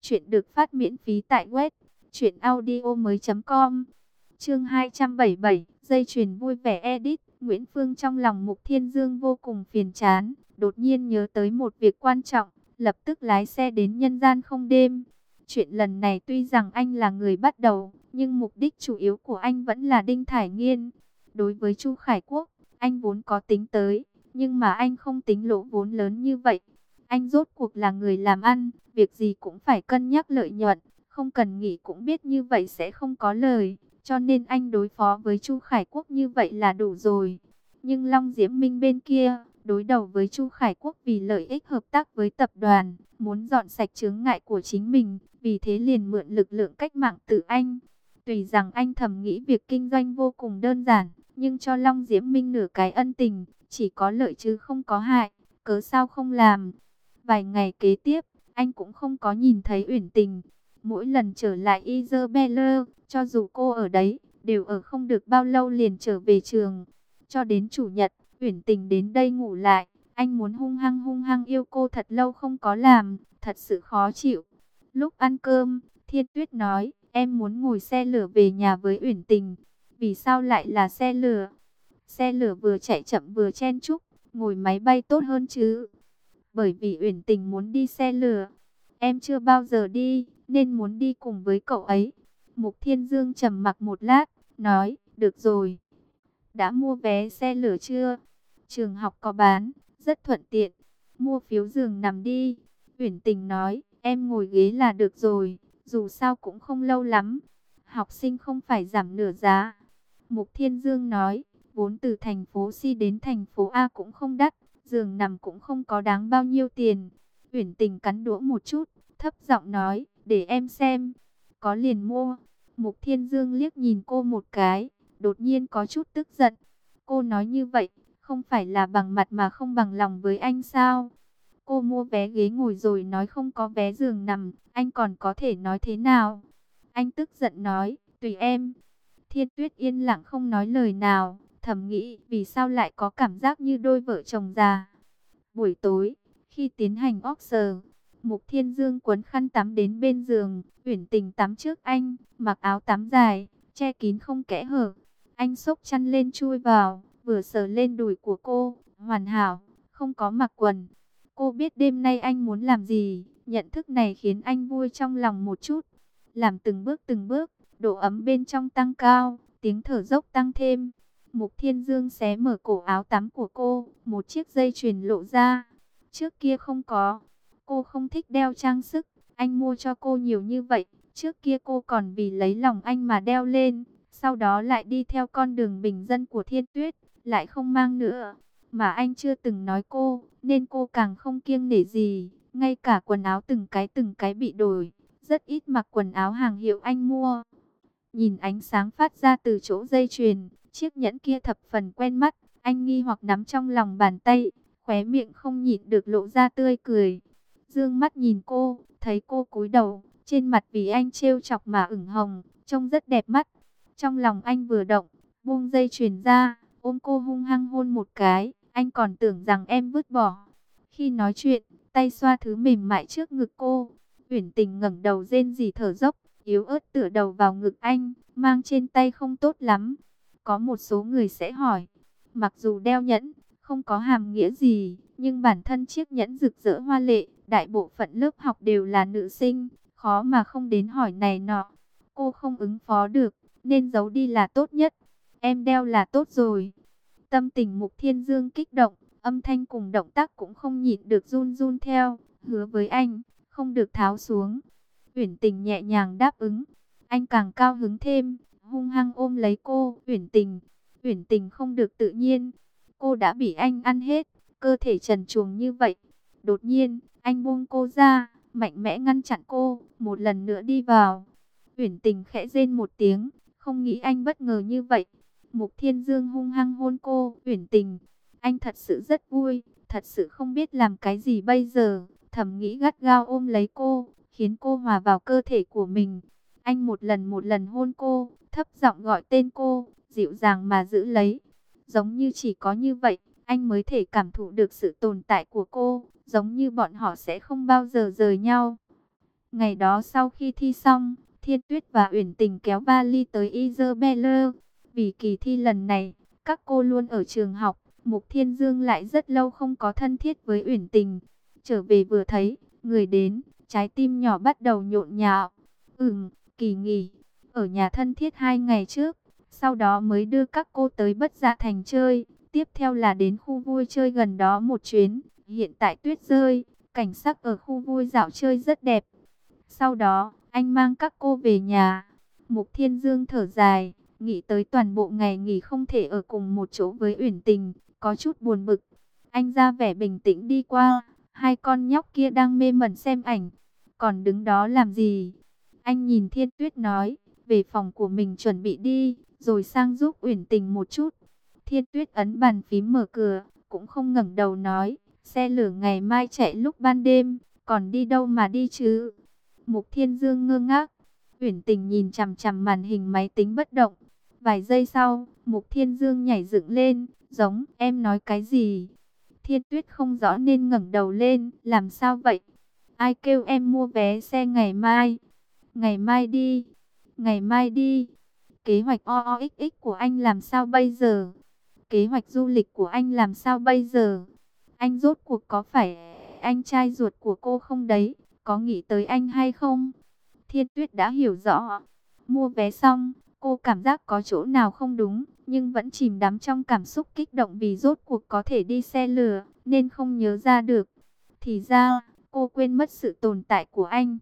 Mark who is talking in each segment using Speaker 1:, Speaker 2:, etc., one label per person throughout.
Speaker 1: Chuyện được phát miễn phí tại web truyệnaudiomoi.com. Chương 277, dây chuyền vui vẻ edit. Nguyễn Phương trong lòng Mục Thiên Dương vô cùng phiền chán, đột nhiên nhớ tới một việc quan trọng, lập tức lái xe đến nhân gian không đêm. Chuyện lần này tuy rằng anh là người bắt đầu, nhưng mục đích chủ yếu của anh vẫn là Đinh Thải Nghiên. Đối với Chu Khải Quốc, anh vốn có tính tới, nhưng mà anh không tính lỗ vốn lớn như vậy. Anh rốt cuộc là người làm ăn, việc gì cũng phải cân nhắc lợi nhuận, không cần nghĩ cũng biết như vậy sẽ không có lời, cho nên anh đối phó với Chu Khải Quốc như vậy là đủ rồi. Nhưng Long Diễm Minh bên kia, đối đầu với Chu Khải Quốc vì lợi ích hợp tác với tập đoàn, muốn dọn sạch chướng ngại của chính mình, vì thế liền mượn lực lượng cách mạng từ anh. Tuy rằng anh thầm nghĩ việc kinh doanh vô cùng đơn giản, nhưng cho Long Diễm Minh nửa cái ân tình, chỉ có lợi chứ không có hại, cớ sao không làm. Vài ngày kế tiếp, anh cũng không có nhìn thấy Uyển Tình. Mỗi lần trở lại Isabella, cho dù cô ở đấy, đều ở không được bao lâu liền trở về trường. Cho đến chủ nhật, Uyển Tình đến đây ngủ lại. Anh muốn hung hăng yêu cô thật lâu không có làm, thật sự khó chịu. Lúc ăn cơm, Thiên Tuyết nói, em muốn ngồi xe lửa về nhà với Uyển Tình. Vì sao lại là xe lửa? Xe lửa vừa chạy chậm vừa chen chúc, ngồi máy bay tốt hơn chứ. Bởi vì Uyển Tình muốn đi xe lửa. Em chưa bao giờ đi, nên muốn đi cùng với cậu ấy. Mục Thiên Dương trầm mặc một lát, nói, được rồi. Đã mua vé xe lửa chưa? Trường học có bán, rất thuận tiện. Mua phiếu giường nằm đi. Uyển Tình nói, em ngồi ghế là được rồi, dù sao cũng không lâu lắm. Học sinh không phải giảm nửa giá. Mục Thiên Dương nói, vốn từ thành phố C đến thành phố A cũng không đắt, giường nằm cũng không có đáng bao nhiêu tiền. Uyển Tình cắn đũa một chút, thấp giọng nói, để em xem. Có liền mua. Mục Thiên Dương liếc nhìn cô một cái, đột nhiên có chút tức giận. Cô nói như vậy, không phải là bằng mặt mà không bằng lòng với anh sao? Cô mua vé ghế ngồi rồi nói không có vé giường nằm, anh còn có thể nói thế nào? Anh tức giận nói, tùy em. Thiên Tuyết yên lặng không nói lời nào, thầm nghĩ vì sao lại có cảm giác như đôi vợ chồng già. Buổi tối, khi tiến hành Oxford, Mục Thiên Dương quấn khăn tắm đến bên giường, Uyển Tình tắm trước anh, mặc áo tắm dài, che kín không kẽ hở. Anh xốc chăn lên chui vào, vừa sờ lên đùi của cô, hoàn hảo, không có mặc quần. Cô biết đêm nay anh muốn làm gì, nhận thức này khiến anh vui trong lòng một chút. Làm từng bước, độ ấm bên trong tăng cao, tiếng thở dốc tăng thêm. Mục Thiên Dương xé mở cổ áo tắm của cô, một chiếc dây chuyền lộ ra. Trước kia không có, cô không thích đeo trang sức, anh mua cho cô nhiều như vậy. Trước kia cô còn vì lấy lòng anh mà đeo lên, sau đó lại đi theo con đường bình dân của Thiên Tuyết, lại không mang nữa. Mà anh chưa từng nói cô, nên cô càng không kiêng nể gì, ngay cả quần áo từng cái bị đổi, rất ít mặc quần áo hàng hiệu anh mua. Nhìn ánh sáng phát ra từ chỗ dây chuyền, chiếc nhẫn kia thập phần quen mắt, anh nghi hoặc nắm trong lòng bàn tay, khóe miệng không nhịn được lộ ra tươi cười. Dương mắt nhìn cô, thấy cô cúi đầu, trên mặt vì anh trêu chọc mà ửng hồng, trông rất đẹp mắt. Trong lòng anh vừa động, buông dây chuyền ra, ôm cô hung hăng hôn một cái, anh còn tưởng rằng em vứt bỏ. Khi nói chuyện, tay xoa thứ mềm mại trước ngực cô, Uyển Tình ngẩng đầu rên rỉ thở dốc, yếu ớt tựa đầu vào ngực anh, mang trên tay không tốt lắm. Có một số người sẽ hỏi, mặc dù đeo nhẫn, không có hàm nghĩa gì, nhưng bản thân chiếc nhẫn rực rỡ hoa lệ, đại bộ phận lớp học đều là nữ sinh, khó mà không đến hỏi này nọ. Cô không ứng phó được, nên giấu đi là tốt nhất. Em đeo là tốt rồi. Tâm tình Mục Thiên Dương kích động, âm thanh cùng động tác cũng không nhịn được run run theo, hứa với anh, không được tháo xuống. Uyển Tình nhẹ nhàng đáp ứng, anh càng cao hứng thêm, hung hăng ôm lấy cô. Uyển Tình không được tự nhiên, cô đã bị anh ăn hết, cơ thể trần truồng như vậy. Đột nhiên, anh buông cô ra, mạnh mẽ ngăn chặn cô, một lần nữa đi vào. Uyển Tình khẽ rên một tiếng, không nghĩ anh bất ngờ như vậy. Mục Thiên Dương hung hăng hôn cô. Uyển Tình, anh thật sự rất vui, thật sự không biết làm cái gì bây giờ. Thầm nghĩ gắt gao ôm lấy cô, khiến cô hòa vào cơ thể của mình. Anh một lần hôn cô, thấp giọng gọi tên cô, dịu dàng mà giữ lấy. Giống như chỉ có như vậy, anh mới thể cảm thụ được sự tồn tại của cô, giống như bọn họ sẽ không bao giờ rời nhau. Ngày đó sau khi thi xong, Thiên Tuyết và Uyển Tình kéo vali tới Isabella. Vì kỳ thi lần này, các cô luôn ở trường học, Mục Thiên Dương lại rất lâu không có thân thiết với Uyển Tình. Trở về vừa thấy, người đến, trái tim nhỏ bắt đầu nhộn nhạo. Kỳ nghỉ, ở nhà thân thiết 2 ngày trước, sau đó mới đưa các cô tới Bất Dạ Thành chơi. Tiếp theo là đến khu vui chơi gần đó một chuyến. Hiện tại tuyết rơi, cảnh sắc ở khu vui dạo chơi rất đẹp. Sau đó, anh mang các cô về nhà. Mục Thiên Dương thở dài, nghĩ tới toàn bộ ngày nghỉ không thể ở cùng một chỗ với Uyển Tình, có chút buồn bực. Anh ra vẻ bình tĩnh đi qua, hai con nhóc kia đang mê mẩn xem ảnh, còn đứng đó làm gì? Anh nhìn Thiên Tuyết nói, về phòng của mình chuẩn bị đi, rồi sang giúp Uyển Tình một chút. Thiên Tuyết ấn bàn phím mở cửa, cũng không ngẩng đầu nói, xe lửa ngày mai chạy lúc ban đêm, còn đi đâu mà đi chứ? Mục Thiên Dương ngơ ngác, Uyển Tình nhìn chằm chằm màn hình máy tính bất động. Vài giây sau, Mục Thiên Dương nhảy dựng lên, giống, em nói cái gì? Thiên Tuyết không rõ nên ngẩng đầu lên, làm sao vậy? Ai kêu em mua vé xe ngày mai? Ngày mai đi, ngày mai đi. Kế hoạch OOXX của anh làm sao bây giờ? Kế hoạch du lịch của anh làm sao bây giờ? Anh rốt cuộc có phải anh trai ruột của cô không đấy? Có nghĩ tới anh hay không? Thiên Tuyết đã hiểu rõ. Mua vé xong, cô cảm giác có chỗ nào không đúng, nhưng vẫn chìm đắm trong cảm xúc kích động vì rốt cuộc có thể đi xe lửa, nên không nhớ ra được. Thì ra, cô quên mất sự tồn tại của anh.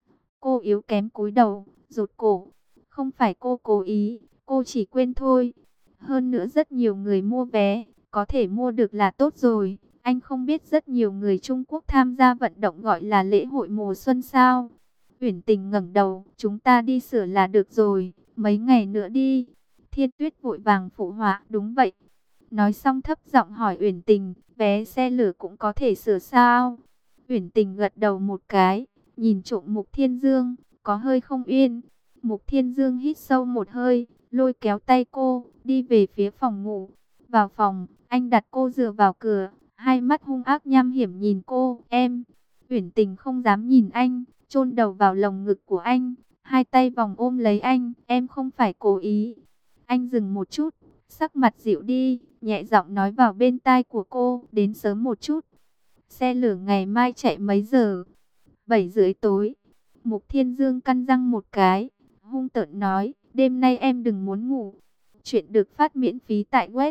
Speaker 1: Cô yếu kém cúi đầu, rụt cổ. Không phải cô cố ý, cô chỉ quên thôi. Hơn nữa rất nhiều người mua vé, có thể mua được là tốt rồi. Anh không biết rất nhiều người Trung Quốc tham gia vận động gọi là lễ hội mùa xuân sao? Uyển Tình ngẩng đầu, chúng ta đi sửa là được rồi, mấy ngày nữa đi. Thiên Tuyết vội vàng phụ họa, đúng vậy. Nói xong thấp giọng hỏi Uyển Tình, vé xe lửa cũng có thể sửa sao? Uyển Tình gật đầu một cái, nhìn trộm Mục Thiên Dương, có hơi không yên. Mục Thiên Dương hít sâu một hơi, lôi kéo tay cô, đi về phía phòng ngủ. Vào phòng, anh đặt cô dựa vào cửa, hai mắt hung ác nham hiểm nhìn cô, em. Uyển Tình không dám nhìn anh, chôn đầu vào lồng ngực của anh, hai tay vòng ôm lấy anh, em không phải cố ý. Anh dừng một chút, sắc mặt dịu đi, nhẹ giọng nói vào bên tai của cô, đến sớm một chút. Xe lửa ngày mai chạy mấy giờ? 7 rưỡi tối. Mục Thiên Dương căn răng một cái, hung tợn nói, đêm nay em đừng muốn ngủ. Chuyện được phát miễn phí tại web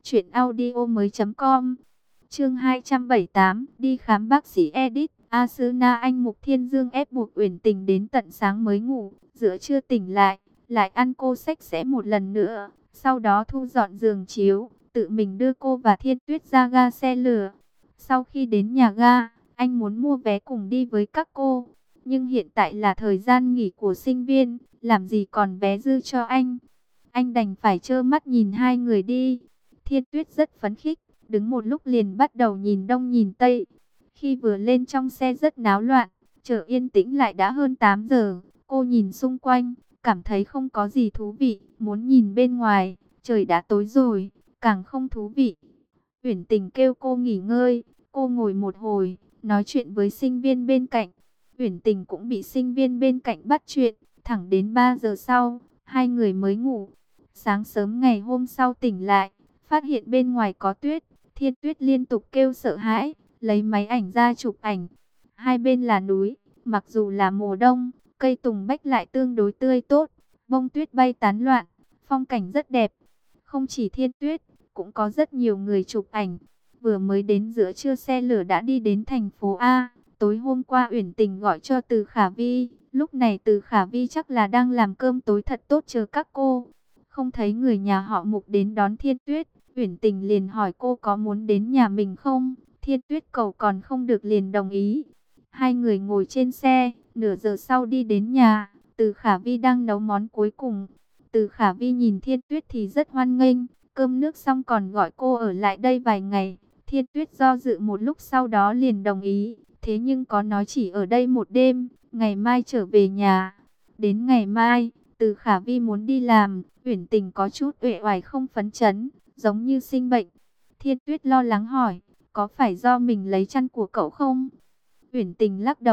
Speaker 1: truyệnaudiomoi.com. Chương 278, đi khám bác sĩ Edit. Asuna anh Mục Thiên Dương ép buộc Uyển Tình đến tận sáng mới ngủ, giữa trưa tỉnh lại ăn cô xách sẽ một lần nữa, sau đó thu dọn giường chiếu, tự mình đưa cô và Thiên Tuyết ra ga xe lửa. Sau khi đến nhà ga, anh muốn mua vé cùng đi với các cô, nhưng hiện tại là thời gian nghỉ của sinh viên, làm gì còn vé dư cho anh. Anh đành phải trơ mắt nhìn hai người đi. Thiên Tuyết rất phấn khích, đứng một lúc liền bắt đầu nhìn đông nhìn tây. Khi vừa lên trong xe rất náo loạn, chợ yên tĩnh lại đã hơn 8 giờ. Cô nhìn xung quanh, cảm thấy không có gì thú vị, muốn nhìn bên ngoài, trời đã tối rồi, càng không thú vị. Uyển Tình kêu cô nghỉ ngơi, cô ngồi một hồi, nói chuyện với sinh viên bên cạnh. Uyển Tình cũng bị sinh viên bên cạnh bắt chuyện, thẳng đến 3 giờ sau, hai người mới ngủ. Sáng sớm ngày hôm sau tỉnh lại, phát hiện bên ngoài có tuyết, Thiên Tuyết liên tục kêu sợ hãi, lấy máy ảnh ra chụp ảnh. Hai bên là núi, mặc dù là mùa đông, cây tùng bách lại tương đối tươi tốt, bông tuyết bay tán loạn, phong cảnh rất đẹp. Không chỉ Thiên Tuyết, cũng có rất nhiều người chụp ảnh. Vừa mới đến giữa trưa xe lửa đã đi đến thành phố A. Tối hôm qua Uyển Tình gọi cho Từ Khả Vi, lúc này Từ Khả Vi chắc là đang làm cơm tối thật tốt chờ các cô. Không thấy người nhà họ Mục đến đón Thiên Tuyết, Uyển Tình liền hỏi cô có muốn đến nhà mình không. Thiên Tuyết cầu còn không được liền đồng ý. Hai người ngồi trên xe, nửa giờ sau đi đến nhà. Từ Khả Vi đang nấu món cuối cùng. Từ Khả Vi nhìn Thiên Tuyết thì rất hoan nghênh, cơm nước xong còn gọi cô ở lại đây vài ngày. Thiên Tuyết do dự một lúc sau đó liền đồng ý. Thế nhưng có nói chỉ ở đây một đêm, ngày mai trở về nhà. Đến ngày mai, Từ Khả Vi muốn đi làm, Uyển Tình có chút uể oải không phấn chấn, giống như sinh bệnh. Thiên Tuyết lo lắng hỏi, có phải do mình lấy chăn của cậu không? Uyển Tình lắc đầu,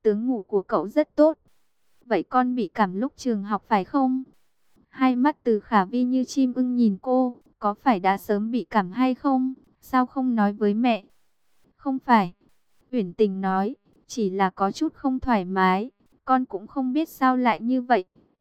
Speaker 1: tướng ngủ của cậu rất tốt. Vậy con bị cảm lúc trường học phải không? Hai mắt Từ Khả Vi như chim ưng nhìn cô, có phải đã sớm bị cảm hay không? Sao không nói với mẹ? Không phải, Uyển Tình nói, chỉ là có chút không thoải mái, con cũng không biết sao lại như vậy.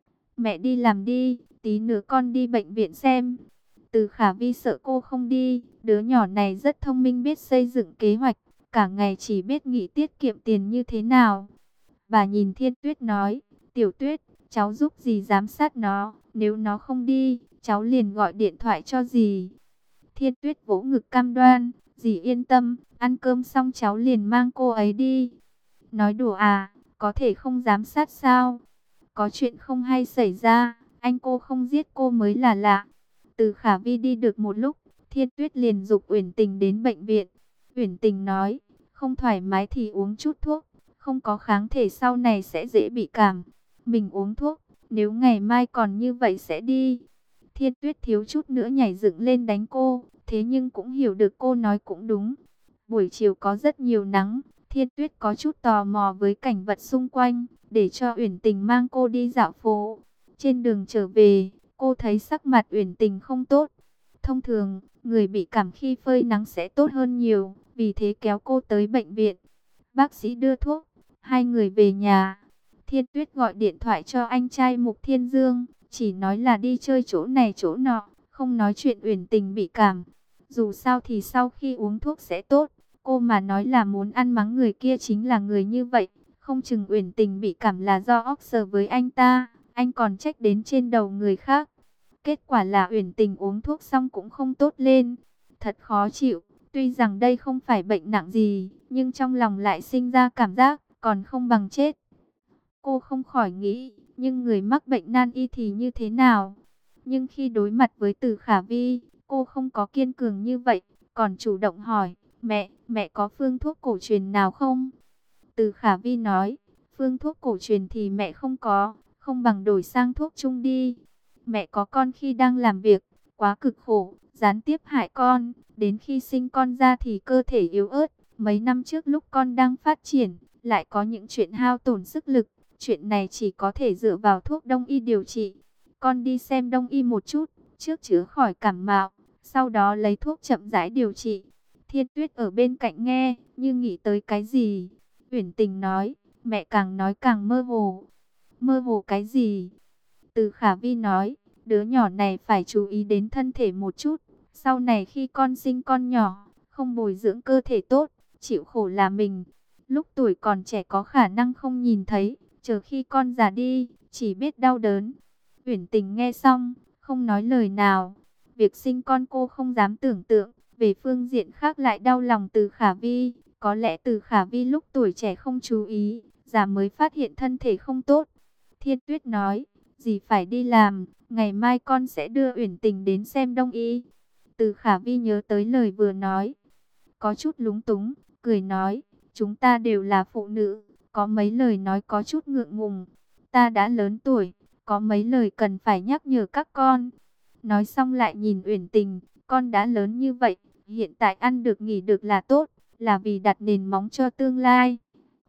Speaker 1: Mẹ đi làm đi, tí nữa con đi bệnh viện xem. Từ Khả Vi sợ cô không đi, đứa nhỏ này rất thông minh, biết xây dựng kế hoạch, cả ngày chỉ biết nghĩ tiết kiệm tiền như thế nào. Bà nhìn Thiên Tuyết nói, Tiểu Tuyết, cháu giúp dì giám sát nó, nếu nó không đi, cháu liền gọi điện thoại cho dì. Thiên Tuyết vỗ ngực cam đoan, dì yên tâm, ăn cơm xong cháu liền mang cô ấy đi. Nói đùa à, có thể không giám sát sao? Có chuyện không hay xảy ra, anh cô không giết cô mới là lạ. Từ Khả Vi đi được một lúc, Thiên Tuyết liền giục Uyển Tình đến bệnh viện. Uyển Tình nói, không thoải mái thì uống chút thuốc, không có kháng thể sau này sẽ dễ bị cảm. Mình uống thuốc, nếu ngày mai còn như vậy sẽ đi. Thiên Tuyết thiếu chút nữa nhảy dựng lên đánh cô, thế nhưng cũng hiểu được cô nói cũng đúng. Buổi chiều có rất nhiều nắng, Thiên Tuyết có chút tò mò với cảnh vật xung quanh, để cho Uyển Tình mang cô đi dạo phố. Trên đường trở về, cô thấy sắc mặt Uyển Tình không tốt. Thông thường, người bị cảm khi phơi nắng sẽ tốt hơn nhiều, vì thế kéo cô tới bệnh viện. Bác sĩ đưa thuốc, hai người về nhà. Thiên Tuyết gọi điện thoại cho anh trai Mục Thiên Dương, chỉ nói là đi chơi chỗ này chỗ nọ, không nói chuyện Uyển Tình bị cảm. Dù sao thì sau khi uống thuốc sẽ tốt, cô mà nói là muốn ăn mắng người kia chính là người như vậy. Không chừng Uyển Tình bị cảm là do óc sờ với anh ta, anh còn trách đến trên đầu người khác. Kết quả là Uyển Tình uống thuốc xong cũng không tốt lên, thật khó chịu. Tuy rằng đây không phải bệnh nặng gì, nhưng trong lòng lại sinh ra cảm giác còn không bằng chết. Cô không khỏi nghĩ, nhưng người mắc bệnh nan y thì như thế nào? Nhưng khi đối mặt với Từ Khả Vi, cô không có kiên cường như vậy, còn chủ động hỏi, mẹ có phương thuốc cổ truyền nào không? Từ Khả Vi nói, phương thuốc cổ truyền thì mẹ không có, không bằng đổi sang thuốc trung đi. Mẹ có con khi đang làm việc, quá cực khổ, gián tiếp hại con, đến khi sinh con ra thì cơ thể yếu ớt. Mấy năm trước lúc con đang phát triển, lại có những chuyện hao tổn sức lực. Chuyện này chỉ có thể dựa vào thuốc đông y điều trị. Con đi xem đông y một chút, trước chữa khỏi cảm mạo, sau đó lấy thuốc chậm rãi điều trị. Thiên Tuyết ở bên cạnh nghe, như nghĩ tới cái gì. Uyển Tình nói, mẹ càng nói càng mơ hồ. Mơ hồ cái gì? Từ Khả Vi nói, đứa nhỏ này phải chú ý đến thân thể một chút. Sau này khi con sinh con nhỏ, không bồi dưỡng cơ thể tốt, chịu khổ là mình. Lúc tuổi còn trẻ có khả năng không nhìn thấy, chờ khi con già đi, chỉ biết đau đớn. Uyển Tình nghe xong, không nói lời nào. Việc sinh con cô không dám tưởng tượng, về phương diện khác lại đau lòng Từ Khả Vi. Có lẽ Từ Khả Vi lúc tuổi trẻ không chú ý, già mới phát hiện thân thể không tốt. Thiên Tuyết nói, dì phải đi làm, ngày mai con sẽ đưa Uyển Tình đến xem đông y. Từ Khả Vi nhớ tới lời vừa nói, có chút lúng túng, cười nói, chúng ta đều là phụ nữ, có mấy lời nói có chút ngượng ngùng. Ta đã lớn tuổi, có mấy lời cần phải nhắc nhở các con. Nói xong lại nhìn Uyển Tình, con đã lớn như vậy, hiện tại ăn được nghỉ được là tốt, là vì đặt nền móng cho tương lai.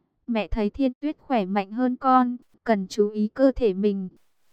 Speaker 1: Mẹ thấy Thiên Tuyết khỏe mạnh hơn con, cần chú ý cơ thể mình.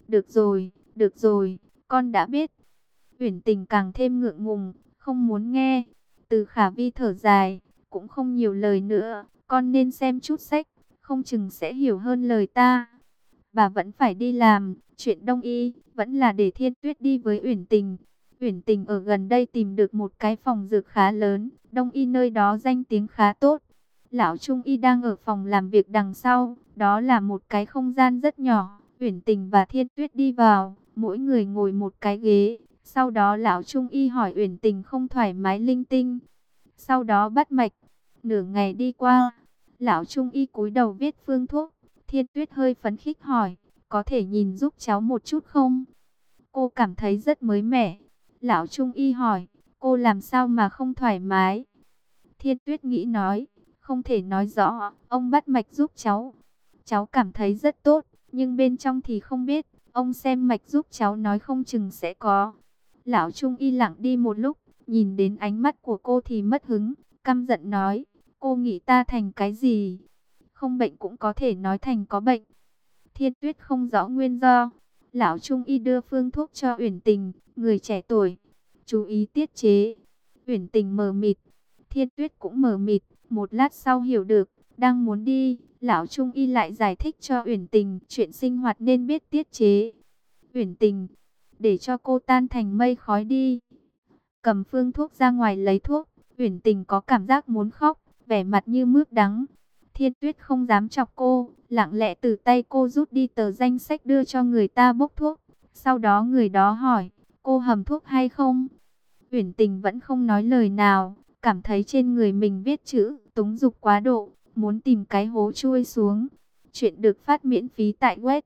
Speaker 1: Được rồi, con đã biết. Uyển Tình càng thêm ngượng ngùng, không muốn nghe. Từ Khả Vi thở dài, cũng không nhiều lời nữa, con nên xem chút sách, không chừng sẽ hiểu hơn lời ta. Bà vẫn phải đi làm, chuyện đông y vẫn là để Thiên Tuyết đi với Uyển Tình. Uyển Tình ở gần đây tìm được một cái phòng dược khá lớn, đông y nơi đó danh tiếng khá tốt. Lão Trung y đang ở phòng làm việc đằng sau, đó là một cái không gian rất nhỏ. Uyển Tình và Thiên Tuyết đi vào, mỗi người ngồi một cái ghế. Sau đó lão Trung y hỏi Uyển Tình không thoải mái linh tinh. Sau đó bắt mạch. Nửa ngày đi qua, lão Trung y cúi đầu viết phương thuốc. Thiên Tuyết hơi phấn khích hỏi, có thể nhìn giúp cháu một chút không? Cô cảm thấy rất mới mẻ. Lão Trung y hỏi, cô làm sao mà không thoải mái? Thiên Tuyết nghĩ nói, không thể nói rõ, ông bắt mạch giúp cháu. Cháu cảm thấy rất tốt, nhưng bên trong thì không biết, ông xem mạch giúp cháu nói không chừng sẽ có. Lão Trung y lặng đi một lúc, nhìn đến ánh mắt của cô thì mất hứng, căm giận nói, cô nghĩ ta thành cái gì? không bệnh cũng có thể nói thành có bệnh. Thiên Tuyết không rõ nguyên do. Lão trung y đưa phương thuốc cho Uyển Tình, người trẻ tuổi, chú ý tiết chế. Uyển Tình mờ mịt, Thiên Tuyết cũng mờ mịt, một lát sau hiểu được, đang muốn đi, lão trung y lại giải thích cho Uyển Tình chuyện sinh hoạt nên biết tiết chế. Uyển Tình, để cho cô tan thành mây khói đi. Cầm phương thuốc ra ngoài lấy thuốc, Uyển Tình có cảm giác muốn khóc, vẻ mặt như mướp đắng. Thiên Tuyết không dám chọc cô, lặng lẽ từ tay cô rút đi tờ danh sách đưa cho người ta bốc thuốc. Sau đó người đó hỏi, cô hầm thuốc hay không? Uyển Tình vẫn không nói lời nào, cảm thấy trên người mình viết chữ, túng dục quá độ, muốn tìm cái hố chui xuống. Chuyện được phát miễn phí tại web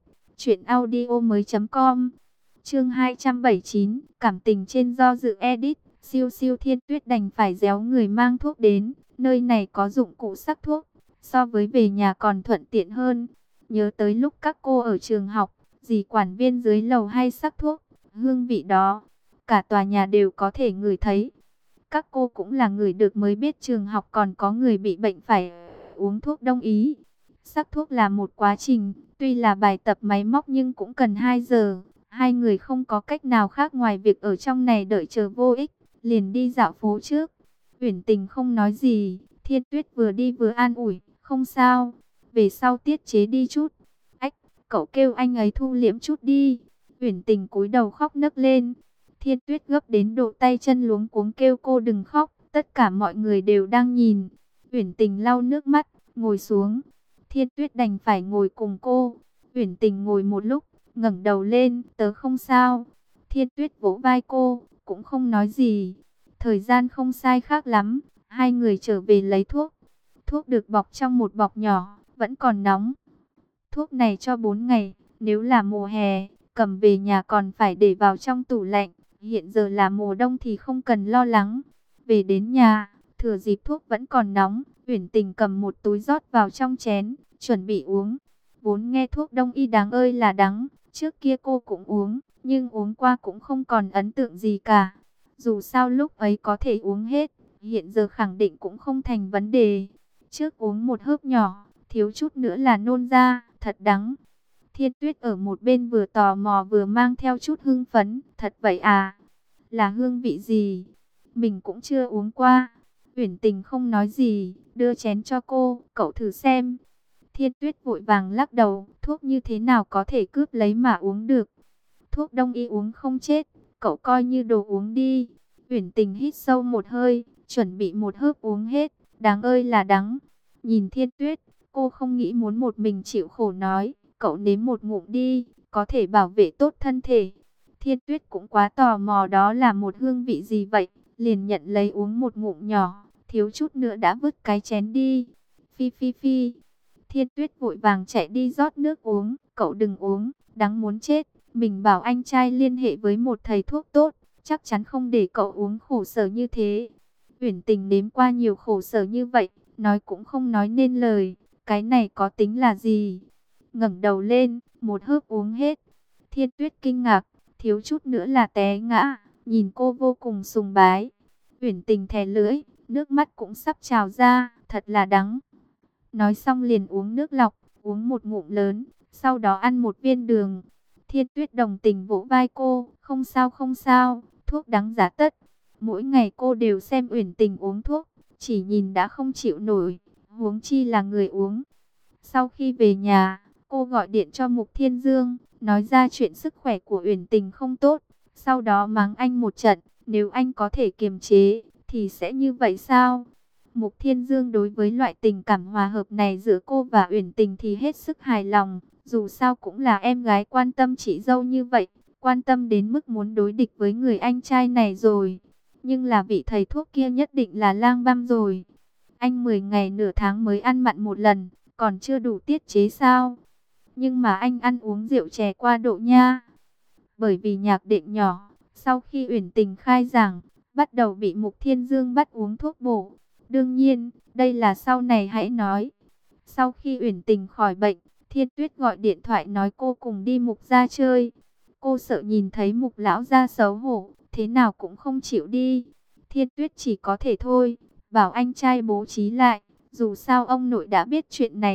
Speaker 1: truyệnaudiomoi.com. Chương 279, cảm tình trên do dự edit. Siêu siêu Thiên Tuyết đành phải réo người mang thuốc đến, nơi này có dụng cụ sắc thuốc, so với về nhà còn thuận tiện hơn. Nhớ tới lúc các cô ở trường học, dì quản viên dưới lầu hay sắc thuốc, hương vị đó, cả tòa nhà đều có thể ngửi thấy. Các cô cũng là người được mới biết trường học còn có người bị bệnh phải uống thuốc đông y. Sắc thuốc là một quá trình, tuy là bài tập máy móc nhưng cũng cần 2 giờ. Hai người không có cách nào khác ngoài việc ở trong này đợi chờ vô ích, liền đi dạo phố trước. Uyển Tình không nói gì, Thiên Tuyết vừa đi vừa an ủi, không sao, về sau tiết chế đi chút. Ách, cậu kêu anh ấy thu liễm chút đi. Uyển Tình cúi đầu khóc nấc lên. Thiên Tuyết gấp đến độ tay chân luống cuống kêu cô đừng khóc, tất cả mọi người đều đang nhìn. Uyển Tình lau nước mắt, ngồi xuống. Thiên Tuyết đành phải ngồi cùng cô. Uyển Tình ngồi một lúc, ngẩng đầu lên, tớ không sao. Thiên Tuyết vỗ vai cô, cũng không nói gì. Thời gian không sai khác lắm, hai người trở về lấy thuốc. Thuốc được bọc trong một bọc nhỏ, vẫn còn nóng. Thuốc này cho 4 ngày, nếu là mùa hè, cầm về nhà còn phải để vào trong tủ lạnh. Hiện giờ là mùa đông thì không cần lo lắng. Về đến nhà, thừa dịp thuốc vẫn còn nóng, Uyển Tình cầm một túi rót vào trong chén, chuẩn bị uống. Vốn nghe thuốc đông y đáng ơi là đắng, trước kia cô cũng uống, nhưng uống qua cũng không còn ấn tượng gì cả. Dù sao lúc ấy có thể uống hết, hiện giờ khẳng định cũng không thành vấn đề. Trước uống một hớp nhỏ, thiếu chút nữa là nôn ra, thật đắng. Thiên Tuyết ở một bên vừa tò mò vừa mang theo chút hưng phấn, thật vậy à? Là hương vị gì? Mình cũng chưa uống qua. Uyển Tình không nói gì, đưa chén cho cô, cậu thử xem. Thiên Tuyết vội vàng lắc đầu, thuốc như thế nào có thể cướp lấy mà uống được. Thuốc đông y uống không chết, cậu coi như đồ uống đi. Uyển Tình hít sâu một hơi, chuẩn bị một hớp uống hết, đáng ơi là đắng. Nhìn Thiên Tuyết, cô không nghĩ muốn một mình chịu khổ nói, cậu nếm một ngụm đi, có thể bảo vệ tốt thân thể. Thiên Tuyết cũng quá tò mò đó là một hương vị gì vậy, liền nhận lấy uống một ngụm nhỏ, thiếu chút nữa đã vứt cái chén đi. Phi phi phi. Thiên Tuyết vội vàng chạy đi rót nước uống, cậu đừng uống, đắng muốn chết. Mình bảo anh trai liên hệ với một thầy thuốc tốt, chắc chắn không để cậu uống khổ sở như thế. Uyển Tình nếm qua nhiều khổ sở như vậy, nói cũng không nói nên lời, cái này có tính là gì? Ngẩng đầu lên, một hớp uống hết. Thiên Tuyết kinh ngạc, thiếu chút nữa là té ngã, nhìn cô vô cùng sùng bái. Uyển Tình thè lưỡi, nước mắt cũng sắp trào ra, thật là đắng. Nói xong liền uống nước lọc, uống một ngụm lớn, sau đó ăn một viên đường. Thiên Tuyết đồng tình vỗ vai cô, không sao không sao, thuốc đắng giá tất. Mỗi ngày cô đều xem Uyển Tình uống thuốc, chỉ nhìn đã không chịu nổi, huống chi là người uống. Sau khi về nhà, cô gọi điện cho Mục Thiên Dương, nói ra chuyện sức khỏe của Uyển Tình không tốt, sau đó mắng anh một trận, nếu anh có thể kiềm chế, thì sẽ như vậy sao? Mục Thiên Dương đối với loại tình cảm hòa hợp này giữa cô và Uyển Tình thì hết sức hài lòng, dù sao cũng là em gái quan tâm chị dâu như vậy, quan tâm đến mức muốn đối địch với người anh trai này rồi. Nhưng là vị thầy thuốc kia nhất định là lang băm rồi. Anh 10 ngày nửa tháng mới ăn mặn một lần, còn chưa đủ tiết chế sao? Nhưng mà anh ăn uống rượu chè qua độ nha. Bởi vì nhạc đệm nhỏ, sau khi Uyển Tình khai giảng, bắt đầu bị Mục Thiên Dương bắt uống thuốc bổ. Đương nhiên, đây là sau này hãy nói. Sau khi Uyển Tình khỏi bệnh, Thiên Tuyết gọi điện thoại nói cô cùng đi Mục gia chơi. Cô sợ nhìn thấy Mục lão gia xấu hổ, thế nào cũng không chịu đi. Thiên Tuyết chỉ có thể thôi, bảo anh trai bố trí lại. Dù sao ông nội đã biết chuyện này,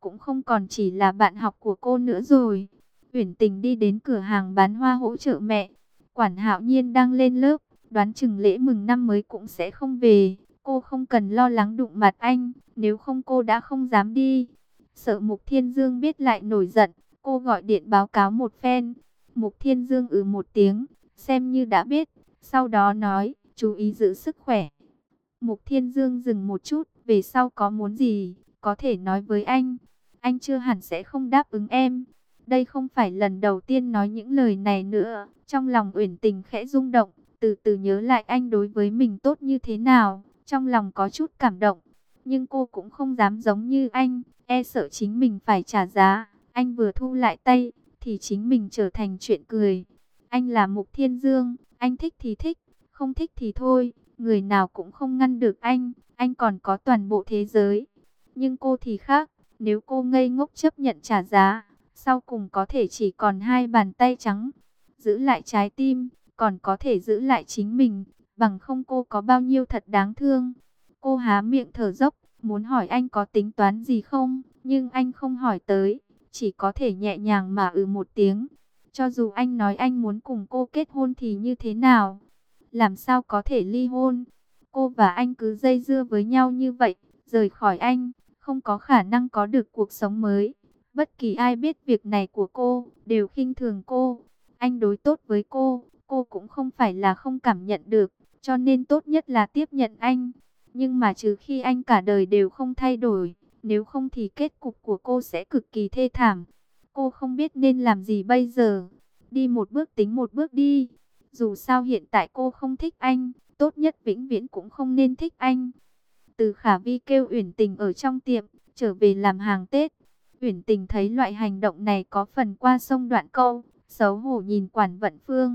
Speaker 1: cũng không còn chỉ là bạn học của cô nữa rồi. Uyển Tình đi đến cửa hàng bán hoa hỗ trợ mẹ. Quản Hạo Nhiên đang lên lớp, đoán chừng lễ mừng năm mới cũng sẽ không về. Cô không cần lo lắng đụng mặt anh, nếu không cô đã không dám đi. Sợ Mục Thiên Dương biết lại nổi giận, cô gọi điện báo cáo một phen. Mục Thiên Dương một tiếng, xem như đã biết, sau đó nói, chú ý giữ sức khỏe. Mục Thiên Dương dừng một chút, về sau có muốn gì, có thể nói với anh chưa hẳn sẽ không đáp ứng em. Đây không phải lần đầu tiên nói những lời này nữa, trong lòng Uyển Tình khẽ rung động, từ từ nhớ lại anh đối với mình tốt như thế nào, trong lòng có chút cảm động. Nhưng cô cũng không dám giống như anh, e sợ chính mình phải trả giá. Anh vừa thu lại tay, thì chính mình trở thành chuyện cười. Anh là Mục Thiên Dương, anh thích thì thích, không thích thì thôi, người nào cũng không ngăn được anh còn có toàn bộ thế giới. Nhưng cô thì khác, nếu cô ngây ngốc chấp nhận trả giá, sau cùng có thể chỉ còn hai bàn tay trắng. Giữ lại trái tim, còn có thể giữ lại chính mình, bằng không cô có bao nhiêu thật đáng thương. Cô há miệng thở dốc, muốn hỏi anh có tính toán gì không, nhưng anh không hỏi tới, chỉ có thể nhẹ nhàng mà một tiếng. Cho dù anh nói anh muốn cùng cô kết hôn thì như thế nào? Làm sao có thể ly hôn? Cô và anh cứ dây dưa với nhau như vậy, rời khỏi anh, không có khả năng có được cuộc sống mới. Bất kỳ ai biết việc này của cô, đều khinh thường cô. Anh đối tốt với cô cũng không phải là không cảm nhận được, cho nên tốt nhất là tiếp nhận anh. Nhưng mà trừ khi anh cả đời đều không thay đổi, nếu không thì kết cục của cô sẽ cực kỳ thê thảm. Cô không biết nên làm gì bây giờ. Đi một bước tính một bước đi. Dù sao hiện tại cô không thích anh, tốt nhất vĩnh viễn cũng không nên thích anh. Từ Khả Vi kêu Uyển Tình ở trong tiệm, trở về làm hàng Tết. Uyển Tình thấy loại hành động này có phần qua sông đoạn câu, xấu hổ nhìn Quản Vận Phương.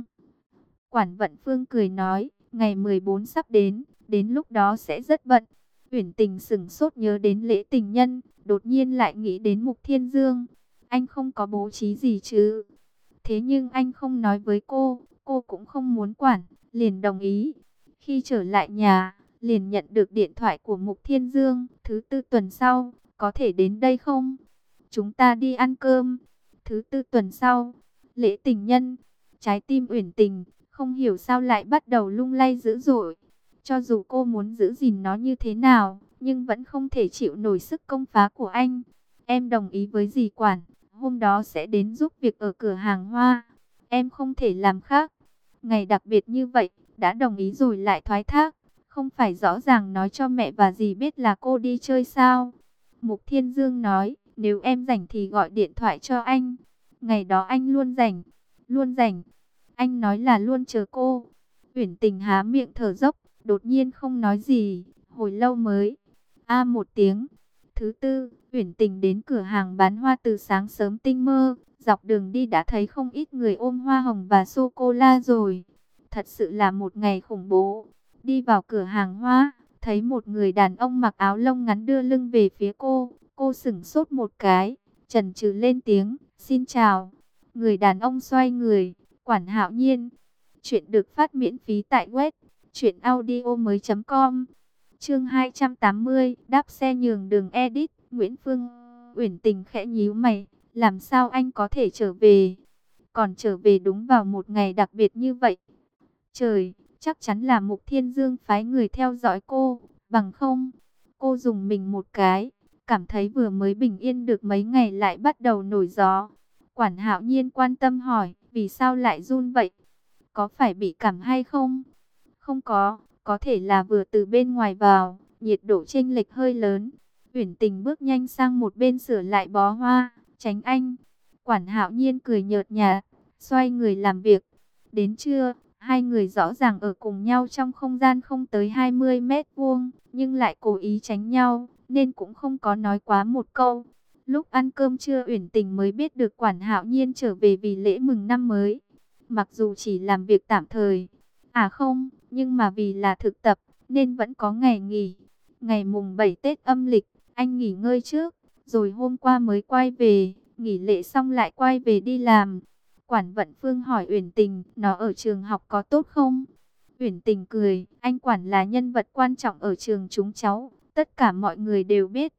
Speaker 1: Quản Vận Phương cười nói, ngày 14 sắp đến lúc đó sẽ rất bận. Uyển Tình sững sốt nhớ đến lễ tình nhân, đột nhiên lại nghĩ đến Mục Thiên Dương. Anh không có bố trí gì chứ? Thế nhưng anh không nói với cô cũng không muốn quản, liền đồng ý. Khi trở lại nhà, liền nhận được điện thoại của Mục Thiên Dương, thứ tư tuần sau, có thể đến đây không? Chúng ta đi ăn cơm. Thứ tư tuần sau, lễ tình nhân, trái tim Uyển Tình không hiểu sao lại bắt đầu lung lay dữ dội. Cho dù cô muốn giữ gìn nó như thế nào, nhưng vẫn không thể chịu nổi sức công phá của anh. Em đồng ý với dì Quản, hôm đó sẽ đến giúp việc ở cửa hàng hoa. Em không thể làm khác. Ngày đặc biệt như vậy, đã đồng ý rồi lại thoái thác. Không phải rõ ràng nói cho mẹ và dì biết là cô đi chơi sao? Mục Thiên Dương nói, nếu em rảnh thì gọi điện thoại cho anh. Ngày đó anh luôn rảnh, luôn rảnh. Anh nói là luôn chờ cô. Uyển Tình há miệng thở dốc, đột nhiên không nói gì, hồi lâu mới một tiếng. Thứ tư, Uyển Tình đến cửa hàng bán hoa từ sáng sớm tinh mơ, dọc đường đi đã thấy không ít người ôm hoa hồng và sô-cô-la rồi. Thật sự là một ngày khủng bố. Đi vào cửa hàng hoa, thấy một người đàn ông mặc áo lông ngắn đưa lưng về phía cô sững sốt một cái, chần chừ lên tiếng, xin chào. Người đàn ông xoay người, Quản Hạo Nhiên. Chuyện được phát miễn phí tại web truyệnaudiomoi.com. Chương 280, đáp xe nhường đường edit, Nguyễn Phương. Uyển Tình khẽ nhíu mày, làm sao anh có thể trở về? Còn trở về đúng vào một ngày đặc biệt như vậy. Trời, chắc chắn là Mục Thiên Dương phái người theo dõi cô, bằng không. Cô dùng mình một cái, cảm thấy vừa mới bình yên được mấy ngày lại bắt đầu nổi gió. Quản Hạo Nhiên quan tâm hỏi, vì sao lại run vậy? Có phải bị cảm hay không? Không có thể là vừa từ bên ngoài vào, nhiệt độ chênh lệch hơi lớn. Uyển Tình bước nhanh sang một bên sửa lại bó hoa, tránh anh. Quản Hạo Nhiên cười nhợt nhạt, xoay người làm việc. Đến trưa, hai người rõ ràng ở cùng nhau trong không gian không tới 20 mét vuông, nhưng lại cố ý tránh nhau, nên cũng không có nói quá một câu. Lúc ăn cơm trưa Uyển Tình mới biết được Quản Hạo Nhiên trở về vì lễ mừng năm mới. Mặc dù chỉ làm việc tạm thời, không, nhưng mà vì là thực tập, nên vẫn có ngày nghỉ. Ngày mùng 7 Tết âm lịch, anh nghỉ ngơi trước, rồi hôm qua mới quay về, nghỉ lễ xong lại quay về đi làm. Quản Vận Phương hỏi Uyển Tình, nó ở trường học có tốt không? Uyển Tình cười, anh Quản là nhân vật quan trọng ở trường chúng cháu, tất cả mọi người đều biết.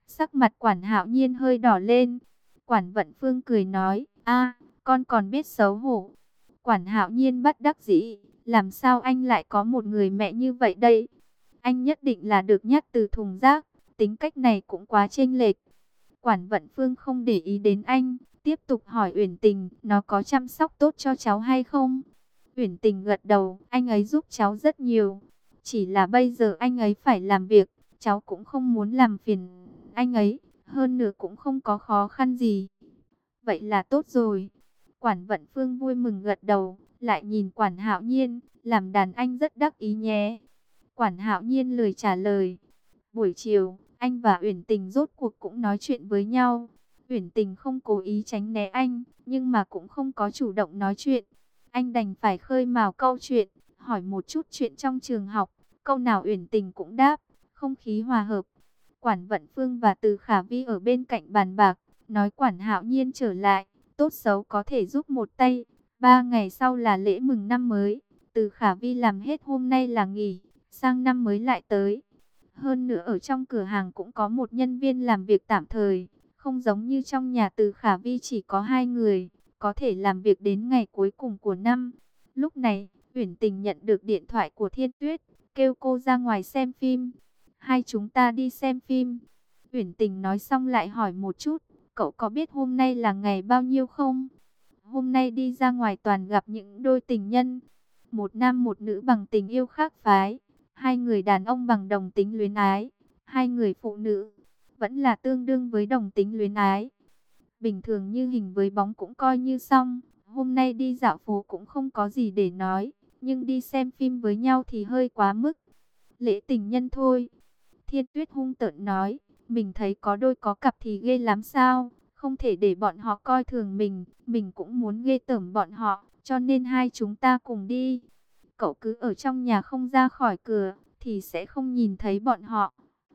Speaker 1: Sắc mặt Quản Hạo Nhiên hơi đỏ lên. Quản Vận Phương cười nói, a, con còn biết xấu hổ. Quản Hạo Nhiên bất đắc dĩ, làm sao anh lại có một người mẹ như vậy đây? Anh nhất định là được nhắc từ thùng rác, tính cách này cũng quá chênh lệch. Quản Vận Phương không để ý đến anh, tiếp tục hỏi Uyển Tình, nó có chăm sóc tốt cho cháu hay không? Uyển Tình gật đầu, anh ấy giúp cháu rất nhiều. Chỉ là bây giờ anh ấy phải làm việc, cháu cũng không muốn làm phiền anh ấy, hơn nữa cũng không có khó khăn gì. Vậy là tốt rồi. Quản Vận Phương vui mừng gật đầu, lại nhìn Quản Hạo Nhiên, làm đàn anh rất đắc ý nhé. Quản Hạo Nhiên lười trả lời. Buổi chiều, anh và Uyển Tình rốt cuộc cũng nói chuyện với nhau. Uyển Tình không cố ý tránh né anh, nhưng mà cũng không có chủ động nói chuyện. Anh đành phải khơi mào câu chuyện, hỏi một chút chuyện trong trường học. Câu nào Uyển Tình cũng đáp, không khí hòa hợp. Quản Vận Phương và Từ Khả Vi ở bên cạnh bàn bạc, nói Quản Hạo Nhiên trở lại, tốt xấu có thể giúp một tay. 3 ngày sau là lễ mừng năm mới, Từ Khả Vi làm hết hôm nay là nghỉ, sang năm mới lại tới. Hơn nữa ở trong cửa hàng cũng có một nhân viên làm việc tạm thời, không giống như trong nhà Từ Khả Vi chỉ có 2 người, có thể làm việc đến ngày cuối cùng của năm. Lúc này, Uyển Tình nhận được điện thoại của Thiên Tuyết, kêu cô ra ngoài xem phim. Hai chúng ta đi xem phim. Uyển Tình nói xong lại hỏi một chút, cậu có biết hôm nay là ngày bao nhiêu không? Hôm nay đi ra ngoài toàn gặp những đôi tình nhân, một nam một nữ bằng tình yêu khác phái, hai người đàn ông bằng đồng tính luyến ái, hai người phụ nữ vẫn là tương đương với đồng tính luyến ái. Bình thường như hình với bóng cũng coi như xong, hôm nay đi dạo phố cũng không có gì để nói, nhưng đi xem phim với nhau thì hơi quá mức. Lễ tình nhân thôi. Thiên Tuyết hung tợn nói, mình thấy có đôi có cặp thì ghê lắm sao, không thể để bọn họ coi thường mình cũng muốn ghê tởm bọn họ, cho nên hai chúng ta cùng đi. Cậu cứ ở trong nhà không ra khỏi cửa, thì sẽ không nhìn thấy bọn họ.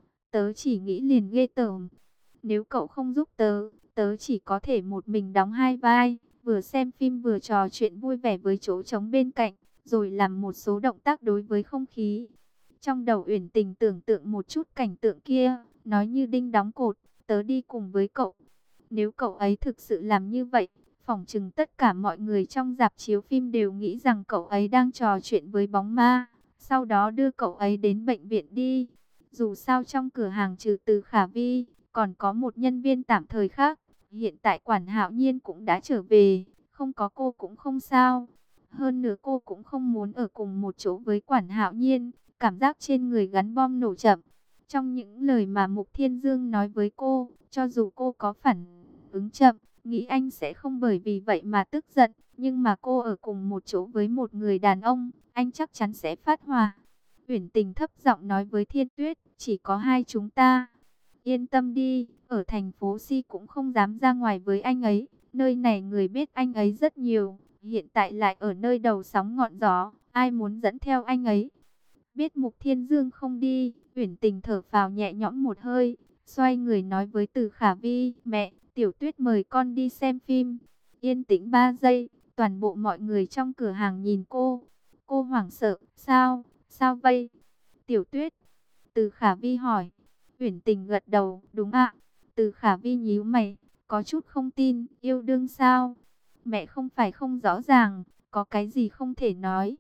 Speaker 1: Tớ chỉ nghĩ liền ghê tởm. Nếu cậu không giúp tớ, tớ chỉ có thể một mình đóng hai vai, vừa xem phim vừa trò chuyện vui vẻ với chỗ trống bên cạnh, rồi làm một số động tác đối với không khí. Trong đầu Uyển Tình tưởng tượng một chút cảnh tượng kia, nói như đinh đóng cột, tớ đi cùng với cậu. Nếu cậu ấy thực sự làm như vậy, phỏng chừng tất cả mọi người trong rạp chiếu phim đều nghĩ rằng cậu ấy đang trò chuyện với bóng ma, sau đó đưa cậu ấy đến bệnh viện đi. Dù sao trong cửa hàng trừ Từ Khả Vi, còn có một nhân viên tạm thời khác. Hiện tại Quản Hạo Nhiên cũng đã trở về, không có cô cũng không sao. Hơn nữa cô cũng không muốn ở cùng một chỗ với Quản Hạo Nhiên, cảm giác trên người gắn bom nổ chậm. Trong những lời mà Mục Thiên Dương nói với cô, cho dù cô có phản ứng chậm, nghĩ anh sẽ không bởi vì vậy mà tức giận, nhưng mà cô ở cùng một chỗ với một người đàn ông, anh chắc chắn sẽ phát hỏa. Uyển Tình thấp giọng nói với Thiên Tuyết, chỉ có hai chúng ta. Yên tâm đi, ở thành phố Si cũng không dám ra ngoài với anh ấy, nơi này người biết anh ấy rất nhiều, hiện tại lại ở nơi đầu sóng ngọn gió, ai muốn dẫn theo anh ấy. Biết Mục Thiên Dương không đi, Uyển Tình thở phào nhẹ nhõm một hơi, xoay người nói với Từ Khả Vi, mẹ, Tiểu Tuyết mời con đi xem phim. Yên tĩnh 3 giây, toàn bộ mọi người trong cửa hàng nhìn cô. Cô hoảng sợ, sao, sao vậy? Tiểu Tuyết, Từ Khả Vi hỏi. Uyển Tình gật đầu, đúng ạ. Từ Khả Vi nhíu mày, có chút không tin, yêu đương sao? Mẹ không phải không rõ ràng, có cái gì không thể nói.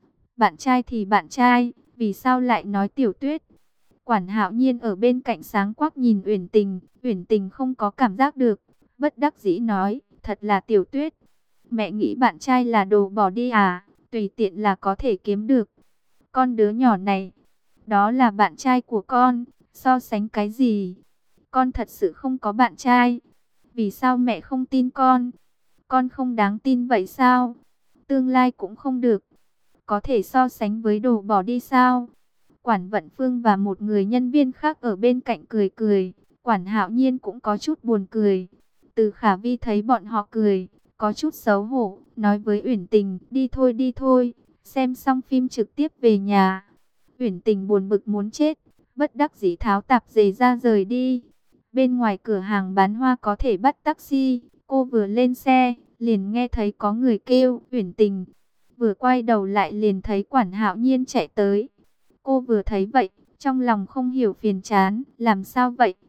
Speaker 1: Bạn trai thì bạn trai, vì sao lại nói Tiểu Tuyết? Quản Hạo Nhiên ở bên cạnh sáng quắc nhìn Uyển Tình không có cảm giác được, bất đắc dĩ nói, thật là Tiểu Tuyết. Mẹ nghĩ bạn trai là đồ bỏ đi à, tùy tiện là có thể kiếm được. Con đứa nhỏ này, đó là bạn trai của con, so sánh cái gì? Con thật sự không có bạn trai. Vì sao mẹ không tin con? Con không đáng tin vậy sao? Tương lai cũng không được. Có thể so sánh với đồ bỏ đi sao? Quản Vận Phương và một người nhân viên khác ở bên cạnh cười cười. Quản Hạo Nhiên cũng có chút buồn cười. Từ Khả Vi thấy bọn họ cười, có chút xấu hổ, nói với Uyển Tình, đi thôi, xem xong phim trực tiếp về nhà. Uyển Tình buồn bực muốn chết, bất đắc dĩ tháo tạp dề ra rời đi. Bên ngoài cửa hàng bán hoa có thể bắt taxi, cô vừa lên xe, liền nghe thấy có người kêu, Uyển Tình. Vừa quay đầu lại liền thấy Quản Hạo Nhiên chạy tới. Cô vừa thấy vậy, trong lòng không hiểu phiền chán, làm sao vậy?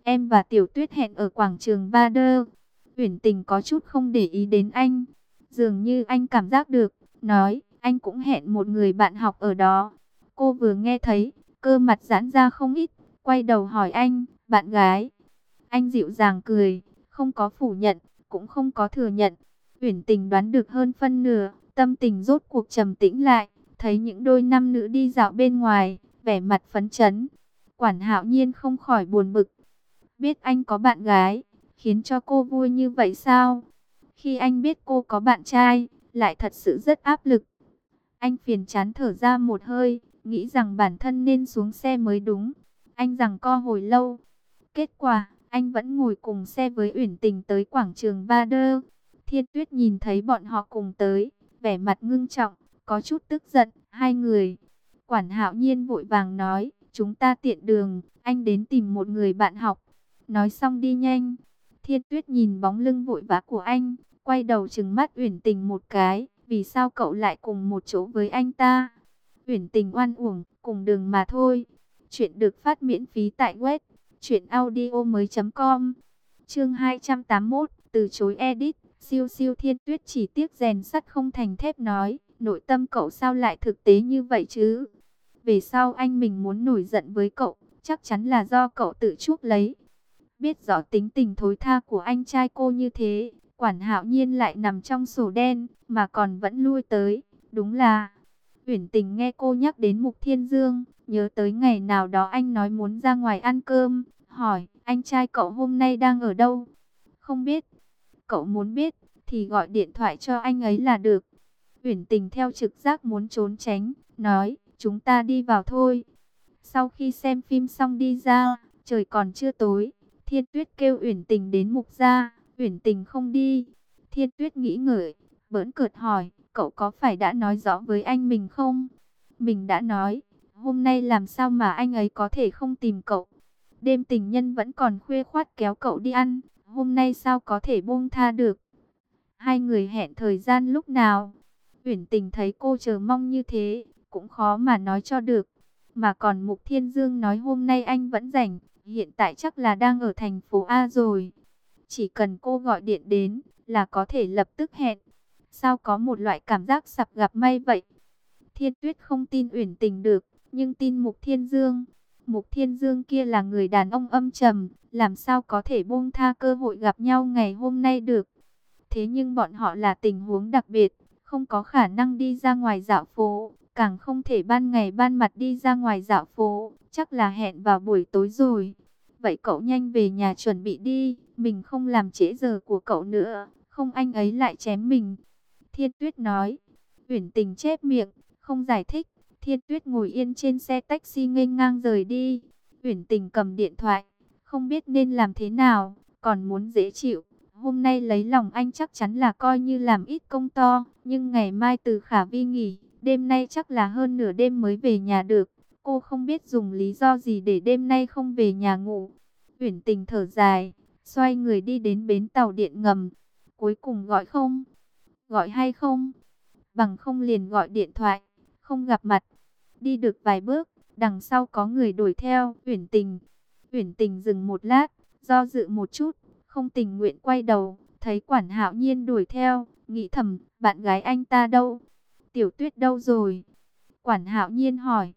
Speaker 1: em và Tiểu Tuyết hẹn ở quảng trường Ba Đơ. Uyển Tình có chút không để ý đến anh. Dường như anh cảm giác được, nói, anh cũng hẹn một người bạn học ở đó. Cô vừa nghe thấy, cơ mặt giãn ra không ít, quay đầu hỏi anh, bạn gái. Anh dịu dàng cười, không có phủ nhận, cũng không có thừa nhận. Uyển Tình đoán được hơn phân nửa, tâm tình rốt cuộc trầm tĩnh lại, thấy những đôi nam nữ đi dạo bên ngoài, vẻ mặt phấn chấn. Quản Hạo Nhiên không khỏi buồn bực. Biết anh có bạn gái, khiến cho cô vui như vậy sao? Khi anh biết cô có bạn trai, lại thật sự rất áp lực. Anh phiền chán thở ra một hơi, nghĩ rằng bản thân nên xuống xe mới đúng. Anh giằng co hồi lâu. Kết quả, anh vẫn ngồi cùng xe với Uyển Tình tới quảng trường Ba Đơ. Thiên Tuyết nhìn thấy bọn họ cùng tới, vẻ mặt ngưng trọng, có chút tức giận, hai người. Quản Hạo Nhiên vội vàng nói, chúng ta tiện đường, anh đến tìm một người bạn học. Nói xong đi nhanh. Thiên Tuyết nhìn bóng lưng vội vã của anh, quay đầu trừng mắt Uyển Tình một cái, vì sao cậu lại cùng một chỗ với anh ta? Uyển Tình oan uổng, cùng đường mà thôi. Chuyện được phát miễn phí tại web truyệnaudiomoi.com. Chương 281, từ chối edit. Siêu siêu. Thiên Tuyết chỉ tiếc rèn sắt không thành thép nói, nội tâm cậu sao lại thực tế như vậy chứ? Về sau anh mình muốn nổi giận với cậu, chắc chắn là do cậu tự chuốc lấy. Biết rõ tính tình thối tha của anh trai cô như thế, Quản Hạo Nhiên lại nằm trong sổ đen, mà còn vẫn lui tới. Đúng là... Uyển Tình nghe cô nhắc đến Mục Thiên Dương, nhớ tới ngày nào đó anh nói muốn ra ngoài ăn cơm, hỏi, anh trai cậu hôm nay đang ở đâu? Không biết. Cậu muốn biết, thì gọi điện thoại cho anh ấy là được. Uyển Tình theo trực giác muốn trốn tránh, nói, chúng ta đi vào thôi. Sau khi xem phim xong đi ra, trời còn chưa tối. Thiên Tuyết kêu Uyển Tình đến Mục gia, Uyển Tình không đi. Thiên Tuyết nghĩ ngợi, bỡn cợt hỏi, cậu có phải đã nói rõ với anh mình không? Mình đã nói, hôm nay làm sao mà anh ấy có thể không tìm cậu? Đêm tình nhân vẫn còn khuya khoắt kéo cậu đi ăn, hôm nay sao có thể buông tha được? Hai người hẹn thời gian lúc nào? Uyển Tình thấy cô chờ mong như thế, cũng khó mà nói cho được. Mà còn Mục Thiên Dương nói hôm nay anh vẫn rảnh, hiện tại chắc là đang ở thành phố A rồi. Chỉ cần cô gọi điện đến là có thể lập tức hẹn. Sao có một loại cảm giác sắp gặp may vậy? Thiên Tuyết không tin Uyển Tình được, nhưng tin Mục Thiên Dương. Mục Thiên Dương kia là người đàn ông âm trầm, làm sao có thể buông tha cơ hội gặp nhau ngày hôm nay được. Thế nhưng bọn họ là tình huống đặc biệt, không có khả năng đi ra ngoài dạo phố, càng không thể ban ngày ban mặt đi ra ngoài dạo phố, chắc là hẹn vào buổi tối rồi. Vậy cậu nhanh về nhà chuẩn bị đi, mình không làm trễ giờ của cậu nữa, không anh ấy lại chém mình. Thiên Tuyết nói. Uyển Tình chép miệng, không giải thích. Thiên Tuyết ngồi yên trên xe taxi nghênh ngang rời đi. Uyển Tình cầm điện thoại, không biết nên làm thế nào, còn muốn dễ chịu. Hôm nay lấy lòng anh chắc chắn là coi như làm ít công to, nhưng ngày mai từ Khả Vi nghỉ, đêm nay chắc là hơn nửa đêm mới về nhà được. Cô không biết dùng lý do gì để đêm nay không về nhà ngủ. Uyển Tình thở dài, xoay người đi đến bến tàu điện ngầm. Cuối cùng gọi không? Gọi hay không? Bằng không liền gọi điện thoại, không gặp mặt. Đi được vài bước, đằng sau có người đuổi theo. Uyển Tình. Uyển Tình dừng một lát, do dự một chút, không tình nguyện quay đầu, thấy Quản Hạo Nhiên đuổi theo, nghĩ thầm, bạn gái anh ta đâu? Tiểu Tuyết đâu rồi? Quản Hạo Nhiên hỏi.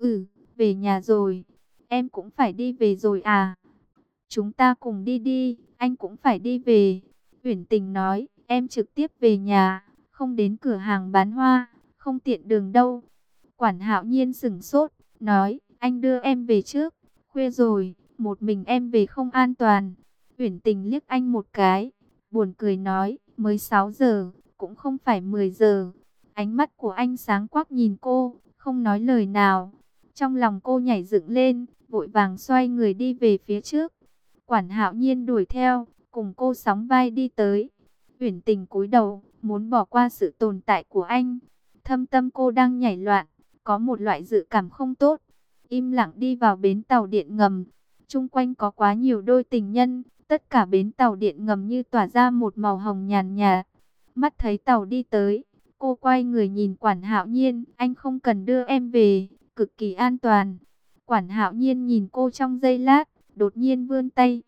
Speaker 1: Về nhà rồi. Em cũng phải đi về rồi à? Chúng ta cùng đi đi, anh cũng phải đi về. Uyển Tình nói, em trực tiếp về nhà, không đến cửa hàng bán hoa, không tiện đường đâu. Quản Hạo Nhiên sững sốt, nói, anh đưa em về trước, khuya rồi, một mình em về không an toàn. Uyển Tình liếc anh một cái, buồn cười nói, mới 6 giờ, cũng không phải 10 giờ. Ánh mắt của anh sáng quắc nhìn cô, không nói lời nào. Trong lòng cô nhảy dựng lên, vội vàng xoay người đi về phía trước. Quản Hạo Nhiên đuổi theo, cùng cô sóng vai đi tới. Uyển Tình cúi đầu, muốn bỏ qua sự tồn tại của anh. Thâm tâm cô đang nhảy loạn, có một loại dự cảm không tốt. Im lặng đi vào bến tàu điện ngầm. Chung quanh có quá nhiều đôi tình nhân, tất cả bến tàu điện ngầm như tỏa ra một màu hồng nhàn nhạt. Mắt thấy tàu đi tới, cô quay người nhìn Quản Hạo Nhiên, anh không cần đưa em về, cực kỳ an toàn. Quản Hạo Nhiên nhìn cô trong giây lát, đột nhiên vươn tay.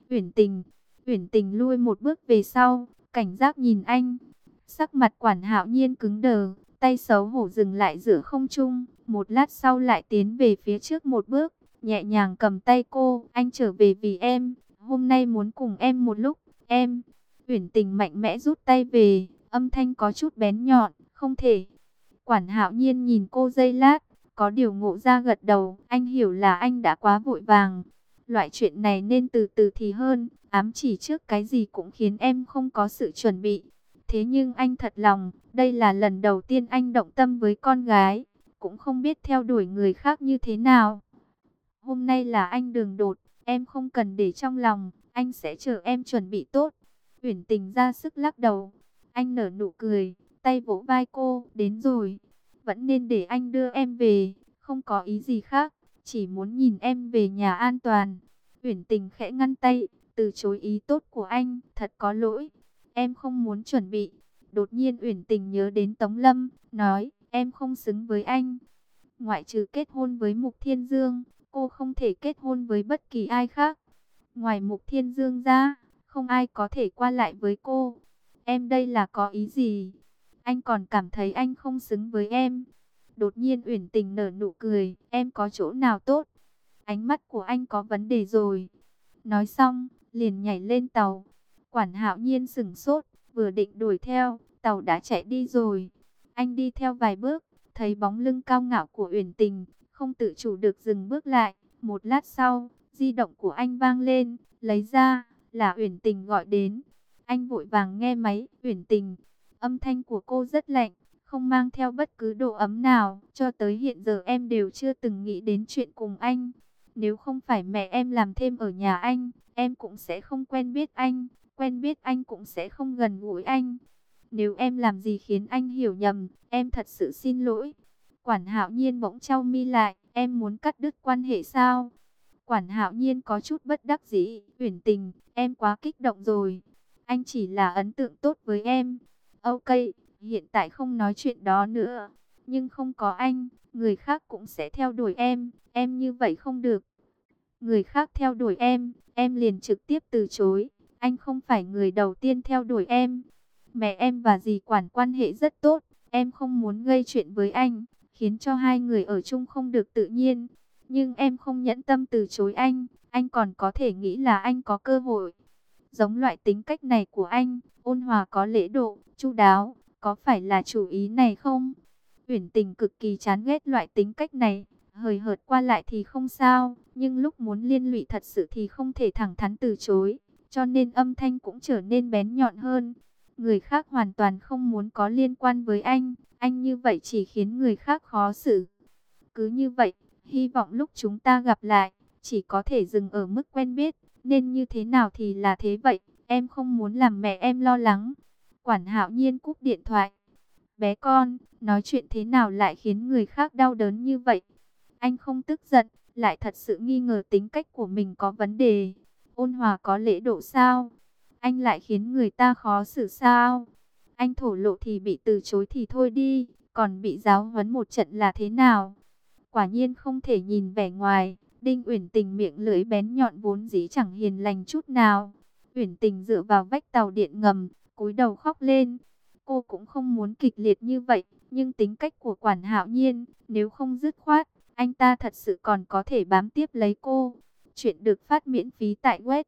Speaker 1: Uyển Tình lui một bước về sau, cảnh giác nhìn anh. Sắc mặt Quản Hạo Nhiên cứng đờ, tay xấu hổ dừng lại giữa không trung, một lát sau lại tiến về phía trước một bước, nhẹ nhàng cầm tay cô. Anh trở về vì em, hôm nay muốn cùng em một lúc. Em. Uyển Tình mạnh mẽ rút tay về, âm thanh có chút bén nhọn. Không thể. Quản Hạo Nhiên nhìn cô giây lát, có điều ngộ ra gật đầu. Anh hiểu là anh đã quá vội vàng. Loại chuyện này nên từ từ thì hơn, ám chỉ trước cái gì cũng khiến em không có sự chuẩn bị. Thế nhưng anh thật lòng, đây là lần đầu tiên anh động tâm với con gái, cũng không biết theo đuổi người khác như thế nào. Hôm nay là anh đường đột, em không cần để trong lòng, anh sẽ chờ em chuẩn bị tốt. Uyển Tình ra sức lắc đầu. Anh nở nụ cười, tay vỗ vai cô. Đến rồi, vẫn nên để anh đưa em về, không có ý gì khác, chỉ muốn nhìn em về nhà an toàn. Uyển Tình khẽ ngăn tay, từ chối ý tốt của anh. Thật có lỗi, em không muốn chuẩn bị. Đột nhiên Uyển Tình nhớ đến Tống Lâm, nói, em không xứng với anh. Ngoại trừ kết hôn với Mục Thiên Dương, cô không thể kết hôn với bất kỳ ai khác. Ngoài Mục Thiên Dương ra, không ai có thể qua lại với cô. Em đây là có ý gì? Anh còn cảm thấy anh không xứng với em. Đột nhiên Uyển Tình nở nụ cười, em có chỗ nào tốt? Ánh mắt của anh có vấn đề rồi. Nói xong, liền nhảy lên tàu. Quản Hạo Nhiên sững sốt, vừa định đuổi theo, tàu đã chạy đi rồi. Anh đi theo vài bước, thấy bóng lưng cao ngạo của Uyển Tình, không tự chủ được dừng bước lại. Một lát sau, di động của anh vang lên, lấy ra, là Uyển Tình gọi đến. Anh vội vàng nghe máy. Uyển Tình, âm thanh của cô rất lạnh, không mang theo bất cứ độ ấm nào. Cho tới hiện giờ em đều chưa từng nghĩ đến chuyện cùng anh. Nếu không phải mẹ em làm thêm ở nhà anh, em cũng sẽ không quen biết anh. Quen biết anh cũng sẽ không gần gũi anh. Nếu em làm gì khiến anh hiểu nhầm, em thật sự xin lỗi. Quản Hạo Nhiên bỗng chau mi lại, em muốn cắt đứt quan hệ sao? Quản Hạo Nhiên có chút bất đắc dĩ. Uyển Tình, em quá kích động rồi. Anh chỉ là ấn tượng tốt với em. Ok, hiện tại không nói chuyện đó nữa. Nhưng không có anh, người khác cũng sẽ theo đuổi em như vậy không được. Người khác theo đuổi em liền trực tiếp từ chối. Anh không phải người đầu tiên theo đuổi em. Mẹ em và dì Quản quan hệ rất tốt. Em không muốn gây chuyện với anh, khiến cho hai người ở chung không được tự nhiên. Nhưng em không nhẫn tâm từ chối anh còn có thể nghĩ là anh có cơ hội. Giống loại tính cách này của anh, ôn hòa có lễ độ, chu đáo, có phải là chủ ý này không? Uyển Tình cực kỳ chán ghét loại tính cách này, hời hợt qua lại thì không sao, nhưng lúc muốn liên lụy thật sự thì không thể thẳng thắn từ chối, cho nên âm thanh cũng trở nên bén nhọn hơn. Người khác hoàn toàn không muốn có liên quan với anh như vậy chỉ khiến người khác khó xử. Cứ như vậy, hy vọng lúc chúng ta gặp lại, chỉ có thể dừng ở mức quen biết, nên như thế nào thì là thế vậy, em không muốn làm mẹ em lo lắng. Quản Hạo Nhiên cúp điện thoại. Bé con, nói chuyện thế nào lại khiến người khác đau đớn như vậy? Anh không tức giận, lại thật sự nghi ngờ tính cách của mình có vấn đề. Ôn hòa có lễ độ sao? Anh lại khiến người ta khó xử sao? Anh thổ lộ thì bị từ chối thì thôi đi, còn bị giáo huấn một trận là thế nào? Quả nhiên không thể nhìn vẻ ngoài. Đinh Uyển Tình miệng lưỡi bén nhọn vốn dĩ chẳng hiền lành chút nào. Uyển Tình dựa vào vách tàu điện ngầm, cúi đầu khóc lên. Cô cũng không muốn kịch liệt như vậy, nhưng tính cách của Quản Hạo Nhiên, nếu không dứt khoát, anh ta thật sự còn có thể bám tiếp lấy cô. Chuyện được phát miễn phí tại web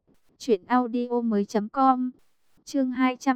Speaker 1: truyệnaudiomoi.com. Chương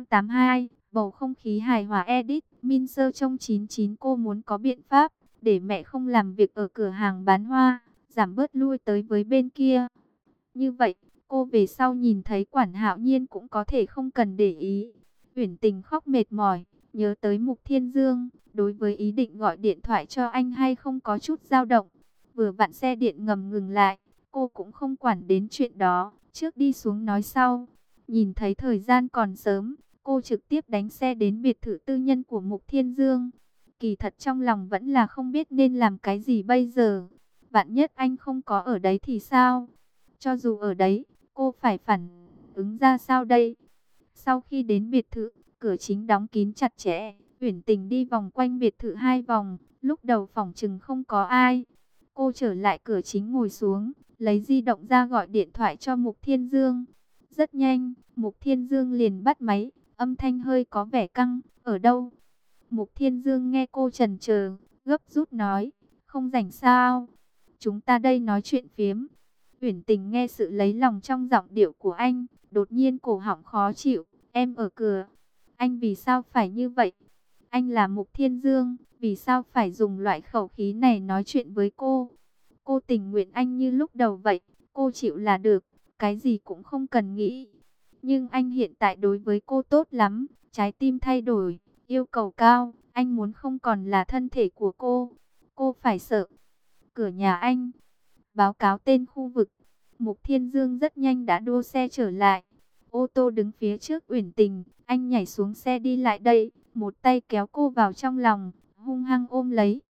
Speaker 1: 282, bầu không khí hài hòa edit. Min Sơ trong 99 cô muốn có biện pháp để mẹ không làm việc ở cửa hàng bán hoa, giảm bớt lui tới với bên kia. Như vậy, cô về sau nhìn thấy Quản Hạo Nhiên cũng có thể không cần để ý. Uyển Tình khóc mệt mỏi, nhớ tới Mục Thiên Dương, đối với ý định gọi điện thoại cho anh hay không có chút dao động. Vừa vặn xe điện ngầm ngừng lại, cô cũng không quản đến chuyện đó, trước đi xuống nói sau. Nhìn thấy thời gian còn sớm, cô trực tiếp đánh xe đến biệt thự tư nhân của Mục Thiên Dương. Kỳ thật trong lòng vẫn là không biết nên làm cái gì bây giờ. Vạn nhất anh không có ở đấy thì sao? Cho dù ở đấy, cô phải phản ứng ra sao đây? Sau khi đến biệt thự, cửa chính đóng kín chặt chẽ. Uyển Tình đi vòng quanh biệt thự 2 vòng, lúc đầu phỏng chừng không có ai. Cô trở lại cửa chính ngồi xuống, lấy di động ra gọi điện thoại cho Mục Thiên Dương. Rất nhanh, Mục Thiên Dương liền bắt máy, âm thanh hơi có vẻ căng. Ở đâu? Mục Thiên Dương nghe cô chần chờ, gấp rút nói, không rảnh sao? Chúng ta đây nói chuyện phiếm. Uyển Tình nghe sự lấy lòng trong giọng điệu của anh, đột nhiên cổ họng khó chịu. Em ở cửa. Anh vì sao phải như vậy? Anh là Mục Thiên Dương, vì sao phải dùng loại khẩu khí này nói chuyện với cô? Cô tình nguyện anh như lúc đầu vậy, cô chịu là được, cái gì cũng không cần nghĩ. Nhưng anh hiện tại đối với cô tốt lắm, trái tim thay đổi, yêu cầu cao, anh muốn không còn là thân thể của cô phải sợ. Cửa nhà anh, báo cáo tên khu vực. Mục Thiên Dương rất nhanh đã đua xe trở lại. Ô tô đứng phía trước Uyển Tình, anh nhảy xuống xe đi lại đây, một tay kéo cô vào trong lòng, hung hăng ôm lấy.